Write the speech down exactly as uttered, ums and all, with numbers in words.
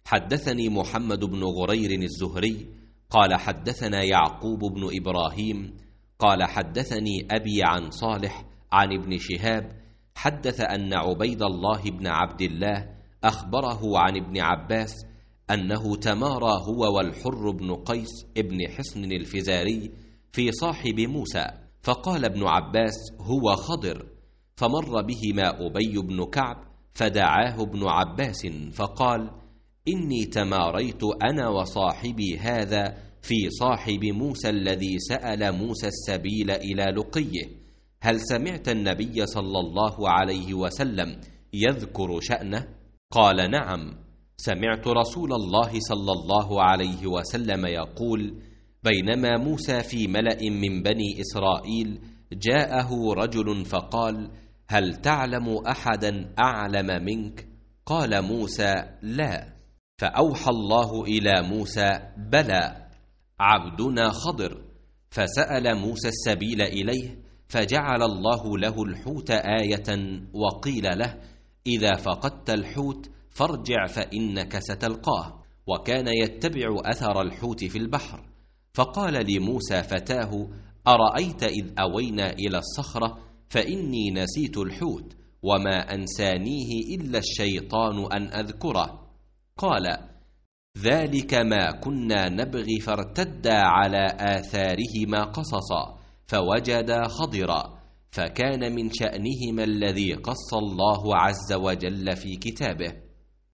حدثني محمد بن غرير الزهري قال حدثنا يعقوب بن إبراهيم قال حدثني أبي عن صالح عن ابن شهاب حدث أن عبيد الله بن عبد الله أخبره عن ابن عباس أنه تمارى هو والحر بن قيس ابن حصن الفزاري في صاحب موسى، فقال ابن عباس هو خضر، فمر بهما أبي بن كعب فدعاه ابن عباس فقال إني تماريت أنا وصاحبي هذا في صاحب موسى الذي سأل موسى السبيل إلى لقيه، هل سمعت النبي صلى الله عليه وسلم يذكر شأنه؟ قال نعم، سمعت رسول الله صلى الله عليه وسلم يقول بينما موسى في ملأ من بني إسرائيل جاءه رجل فقال هل تعلم أحدا أعلم منك؟ قال موسى لا، فأوحى الله إلى موسى بلى عبدنا خضر، فسأل موسى السبيل إليه فجعل الله له الحوت آية، وقيل له إذا فقدت الحوت فارجع فإنك ستلقاه، وكان يتبع أثر الحوت في البحر. فقال لموسى فتاه أرأيت إذ أوينا إلى الصخرة فإني نسيت الحوت وما أنسانيه إلا الشيطان أن أذكره. قال ذلك ما كنا نبغي، فارتدا على آثارهما قصصا فوجدا خضرا، فكان من شأنهما الذي قص الله عز وجل في كتابه.